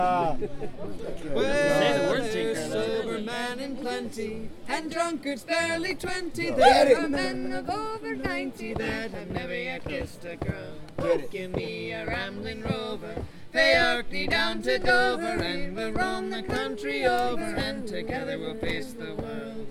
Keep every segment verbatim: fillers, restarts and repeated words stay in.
Uh, well, there's sober man in plenty, and drunkards barely twenty. There are men of over ninety that have never yet kissed a girl. Give me a rambling rover, pay Orkney down to Dover, and we'll roam the country over, and together we'll face the world.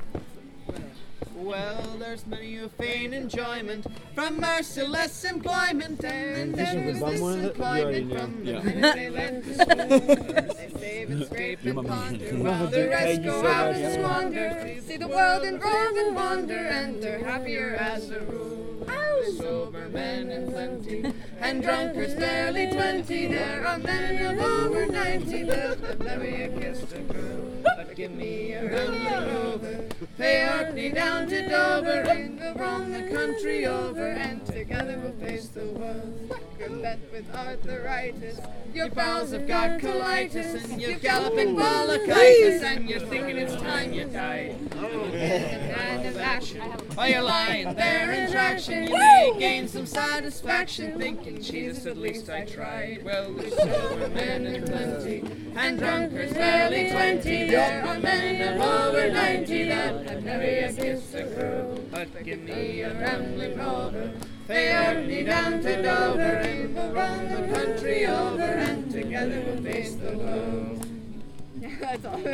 Well, there's many who feign enjoyment from merciless employment, and there was this employment from the minute they left the school. They save and scrape and ponder, while the rest go out and squander, see the world and rove and wander, and they're happier as a rule. Sober men in plenty, and drunkards barely twenty. There are men of over ninety that have never yet kissed a girl. But give me a rambling rover, pay Orkney down to Dover, and we'll roam the country over, and together we'll face the world. You're bent with arthritis, your bowels have got colitis, and you're galloping bronchitis, and you're thinking it's time you died. Kind of action, while you're lying there in traction, you may gain some satisfaction, thinking, Jesus, at least I tried. Well, there's sober men in plenty, and drunkards barely twenty. There are men of over ninety that have never yet kissed a girl. But give me a rambling rover, pay Orkney down to Dover, and we'll roam the country over, and together we'll face the world. That's all.